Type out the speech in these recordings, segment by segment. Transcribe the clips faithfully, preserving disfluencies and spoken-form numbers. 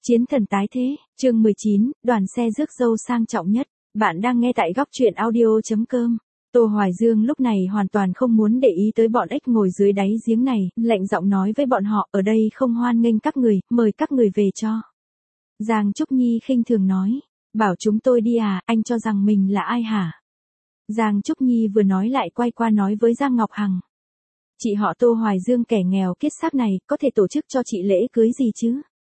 Chiến thần tái thế, chương mười chín, đoàn xe rước dâu sang trọng nhất. Bạn đang nghe tại góc truyện audio chấm com. Tô Hoài Dương lúc này hoàn toàn không muốn để ý tới bọn ếch ngồi dưới đáy giếng này, lạnh giọng nói với bọn họ, ở đây không hoan nghênh các người, mời các người về cho. Giang Trúc Nhi khinh thường nói, bảo chúng tôi đi à, anh cho rằng mình là ai hả? Giang Trúc Nhi vừa nói lại quay qua nói với Giang Ngọc Hằng. Chị họ Tô Hoài Dương kẻ nghèo kiết xác này, có thể tổ chức cho chị lễ cưới gì chứ?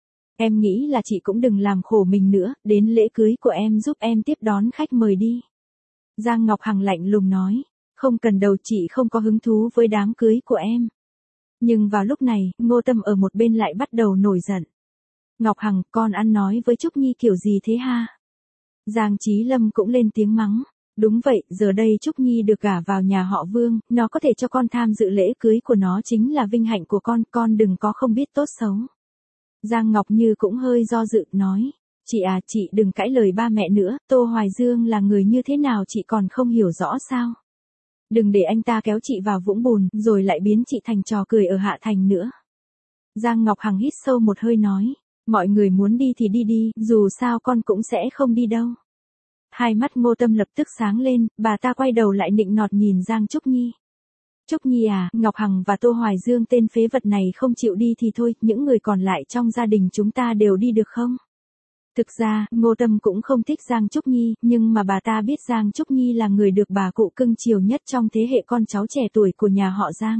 Em nghĩ là chị cũng đừng làm khổ mình nữa, đến lễ cưới của em giúp em tiếp đón khách mời đi. Giang Ngọc Hằng lạnh lùng nói, không cần đâu, chị không có hứng thú với đám cưới của em. Nhưng vào lúc này, Ngô Tâm ở một bên lại bắt đầu nổi giận. Ngọc Hằng, con ăn nói với Trúc Nhi kiểu gì thế ha? Giang Chí Lâm cũng lên tiếng mắng. Đúng vậy, giờ đây Trúc Nhi được gả vào nhà họ Vương, nó có thể cho con tham dự lễ cưới của nó chính là vinh hạnh của con, con đừng có không biết tốt xấu. Giang Ngọc Như cũng hơi do dự, nói, chị à, chị đừng cãi lời ba mẹ nữa, Tô Hoài Dương là người như thế nào chị còn không hiểu rõ sao? Đừng để anh ta kéo chị vào vũng bùn, rồi lại biến chị thành trò cười ở Hạ Thành nữa. Giang Ngọc Hằng hít sâu một hơi nói, mọi người muốn đi thì đi đi, dù sao con cũng sẽ không đi đâu. Hai mắt Ngô Tâm lập tức sáng lên, bà ta quay đầu lại nịnh nọt nhìn Giang Trúc Nhi. Trúc Nhi à, Ngọc Hằng và Tô Hoài Dương tên phế vật này không chịu đi thì thôi, những người còn lại trong gia đình chúng ta đều đi được không? Thực ra, Ngô Tâm cũng không thích Giang Trúc Nhi, nhưng mà bà ta biết Giang Trúc Nhi là người được bà cụ cưng chiều nhất trong thế hệ con cháu trẻ tuổi của nhà họ Giang.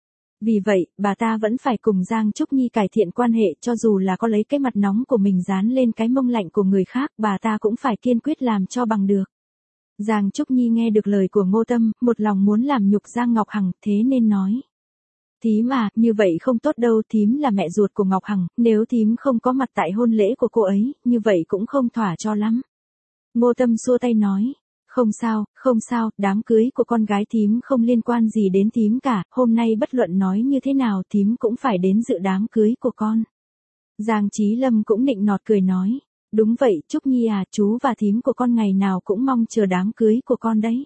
Vì vậy, bà ta vẫn phải cùng Giang Trúc Nhi cải thiện quan hệ, cho dù là có lấy cái mặt nóng của mình dán lên cái mông lạnh của người khác, bà ta cũng phải kiên quyết làm cho bằng được. Giang Trúc Nhi nghe được lời của Ngô Tâm, một lòng muốn làm nhục Giang Ngọc Hằng, thế nên nói. Thím à, như vậy không tốt đâu, thím là mẹ ruột của Ngọc Hằng, nếu thím không có mặt tại hôn lễ của cô ấy, như vậy cũng không thỏa cho lắm. Ngô Tâm xua tay nói, không sao, không sao, đám cưới của con gái thím không liên quan gì đến thím cả, hôm nay bất luận nói như thế nào thím cũng phải đến dự đám cưới của con. Giang Chí Lâm cũng nịnh nọt cười nói. Đúng vậy, Trúc Nhi à, chú và thím của con ngày nào cũng mong chờ đám cưới của con đấy.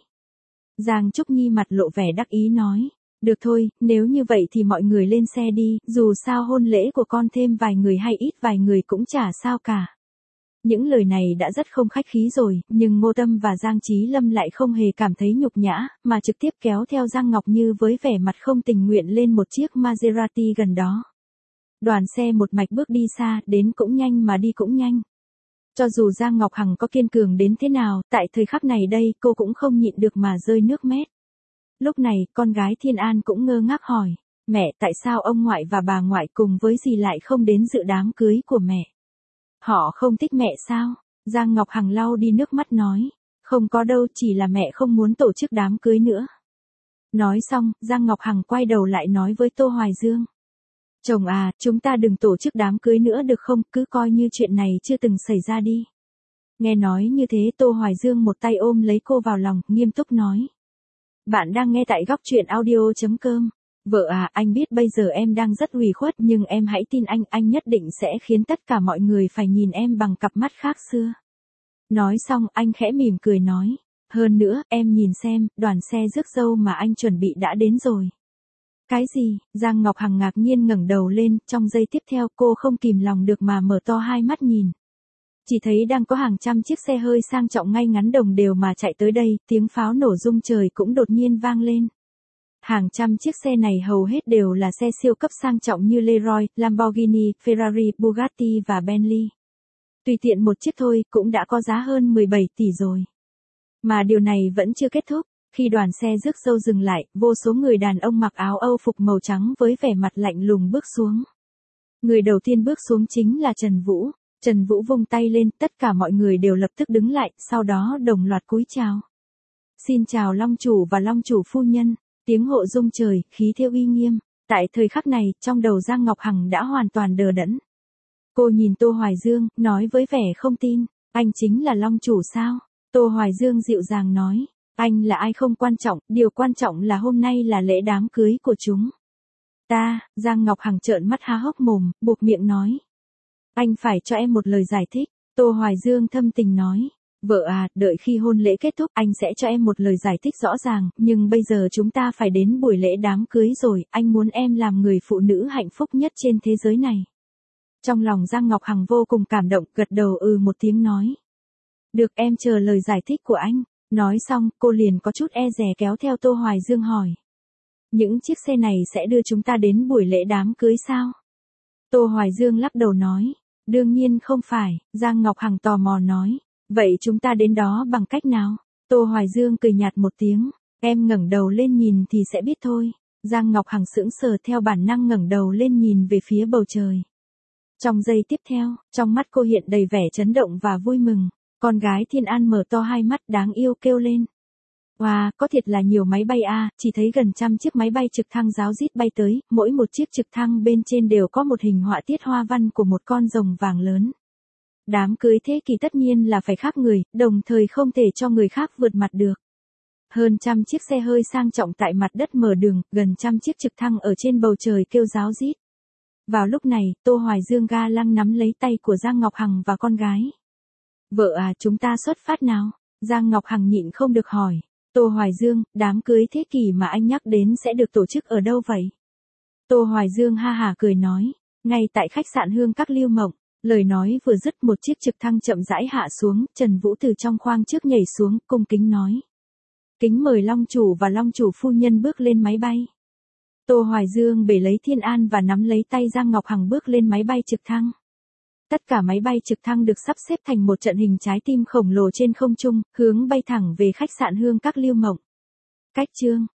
Giang Trúc Nhi mặt lộ vẻ đắc ý nói, được thôi, nếu như vậy thì mọi người lên xe đi, dù sao hôn lễ của con thêm vài người hay ít vài người cũng chả sao cả. Những lời này đã rất không khách khí rồi, nhưng Ngô Tâm và Giang Chí Lâm lại không hề cảm thấy nhục nhã, mà trực tiếp kéo theo Giang Ngọc Như với vẻ mặt không tình nguyện lên một chiếc Maserati gần đó. Đoàn xe một mạch bước đi xa, đến cũng nhanh mà đi cũng nhanh. Cho dù Giang Ngọc Hằng có kiên cường đến thế nào, tại thời khắc này đây cô cũng không nhịn được mà rơi nước mắt. Lúc này, con gái Thiên An cũng ngơ ngác hỏi, mẹ, tại sao ông ngoại và bà ngoại cùng với dì lại không đến dự đám cưới của mẹ? Họ không thích mẹ sao? Giang Ngọc Hằng lau đi nước mắt nói, không có đâu, chỉ là mẹ không muốn tổ chức đám cưới nữa. Nói xong, Giang Ngọc Hằng quay đầu lại nói với Tô Hoài Dương. Chồng à, chúng ta đừng tổ chức đám cưới nữa được không, cứ coi như chuyện này chưa từng xảy ra đi. Nghe nói như thế Tô Hoài Dương một tay ôm lấy cô vào lòng, nghiêm túc nói. Bạn đang nghe tại góc truyện audio chấm com. Vợ à, anh biết bây giờ em đang rất ủy khuất nhưng em hãy tin anh, anh nhất định sẽ khiến tất cả mọi người phải nhìn em bằng cặp mắt khác xưa. Nói xong, anh khẽ mỉm cười nói. Hơn nữa, em nhìn xem, đoàn xe rước dâu mà anh chuẩn bị đã đến rồi. Cái gì? Giang Ngọc Hằng ngạc nhiên ngẩng đầu lên, trong giây tiếp theo cô không kìm lòng được mà mở to hai mắt nhìn. Chỉ thấy đang có hàng trăm chiếc xe hơi sang trọng ngay ngắn đồng đều mà chạy tới đây, tiếng pháo nổ rung trời cũng đột nhiên vang lên. Hàng trăm chiếc xe này hầu hết đều là xe siêu cấp sang trọng như Leroy, Lamborghini, Ferrari, Bugatti và Bentley. Tùy tiện một chiếc thôi cũng đã có giá hơn mười bảy tỷ rồi. Mà điều này vẫn chưa kết thúc. Khi đoàn xe rước dâu dừng lại, vô số người đàn ông mặc áo Âu phục màu trắng với vẻ mặt lạnh lùng bước xuống. Người đầu tiên bước xuống chính là Trần Vũ. Trần Vũ vung tay lên, tất cả mọi người đều lập tức đứng lại, sau đó đồng loạt cúi chào. Xin chào Long chủ và Long chủ phu nhân, tiếng hộ rung trời, khí thế uy nghiêm. Tại thời khắc này, trong đầu Giang Ngọc Hằng đã hoàn toàn đờ đẫn. Cô nhìn Tô Hoài Dương, nói với vẻ không tin, anh chính là Long chủ sao? Tô Hoài Dương dịu dàng nói. Anh là ai không quan trọng, điều quan trọng là hôm nay là lễ đám cưới của chúng ta. Giang Ngọc Hằng trợn mắt há hốc mồm, buộc miệng nói. Anh phải cho em một lời giải thích. Tô Hoài Dương thâm tình nói. Vợ à, đợi khi hôn lễ kết thúc anh sẽ cho em một lời giải thích rõ ràng, nhưng bây giờ chúng ta phải đến buổi lễ đám cưới rồi, anh muốn em làm người phụ nữ hạnh phúc nhất trên thế giới này. Trong lòng Giang Ngọc Hằng vô cùng cảm động, gật đầu ừ một tiếng nói. Được, em chờ lời giải thích của anh. Nói xong, cô liền có chút e dè kéo theo Tô Hoài Dương hỏi. Những chiếc xe này sẽ đưa chúng ta đến buổi lễ đám cưới sao? Tô Hoài Dương lắc đầu nói. Đương nhiên không phải, Giang Ngọc Hằng tò mò nói. Vậy chúng ta đến đó bằng cách nào? Tô Hoài Dương cười nhạt một tiếng. Em ngẩng đầu lên nhìn thì sẽ biết thôi. Giang Ngọc Hằng sững sờ theo bản năng ngẩng đầu lên nhìn về phía bầu trời. Trong giây tiếp theo, trong mắt cô hiện đầy vẻ chấn động và vui mừng. Con gái Thiên An mở to hai mắt đáng yêu kêu lên. Wow, có thiệt là nhiều máy bay a, chỉ thấy gần trăm chiếc máy bay trực thăng ráo rít bay tới, mỗi một chiếc trực thăng bên trên đều có một hình họa tiết hoa văn của một con rồng vàng lớn. Đám cưới thế kỷ tất nhiên là phải khác người, đồng thời không thể cho người khác vượt mặt được. Hơn trăm chiếc xe hơi sang trọng tại mặt đất mở đường, gần trăm chiếc trực thăng ở trên bầu trời kêu ráo rít. Vào lúc này, Tô Hoài Dương ga lăng nắm lấy tay của Giang Ngọc Hằng và con gái. Vợ à, chúng ta xuất phát nào? Giang Ngọc Hằng nhịn không được hỏi. Tô Hoài Dương, đám cưới thế kỷ mà anh nhắc đến sẽ được tổ chức ở đâu vậy? Tô Hoài Dương ha hả cười nói. Ngay tại khách sạn Hương Các Lưu Mộng. Lời nói vừa dứt một chiếc trực thăng chậm rãi hạ xuống, Trần Vũ từ trong khoang trước nhảy xuống, cung kính nói. Kính mời Long Chủ và Long Chủ phu nhân bước lên máy bay. Tô Hoài Dương bể lấy Thiên An và nắm lấy tay Giang Ngọc Hằng bước lên máy bay trực thăng. Tất cả máy bay trực thăng được sắp xếp thành một trận hình trái tim khổng lồ trên không trung, hướng bay thẳng về khách sạn Hương Các Lưu Mộng. Cách chương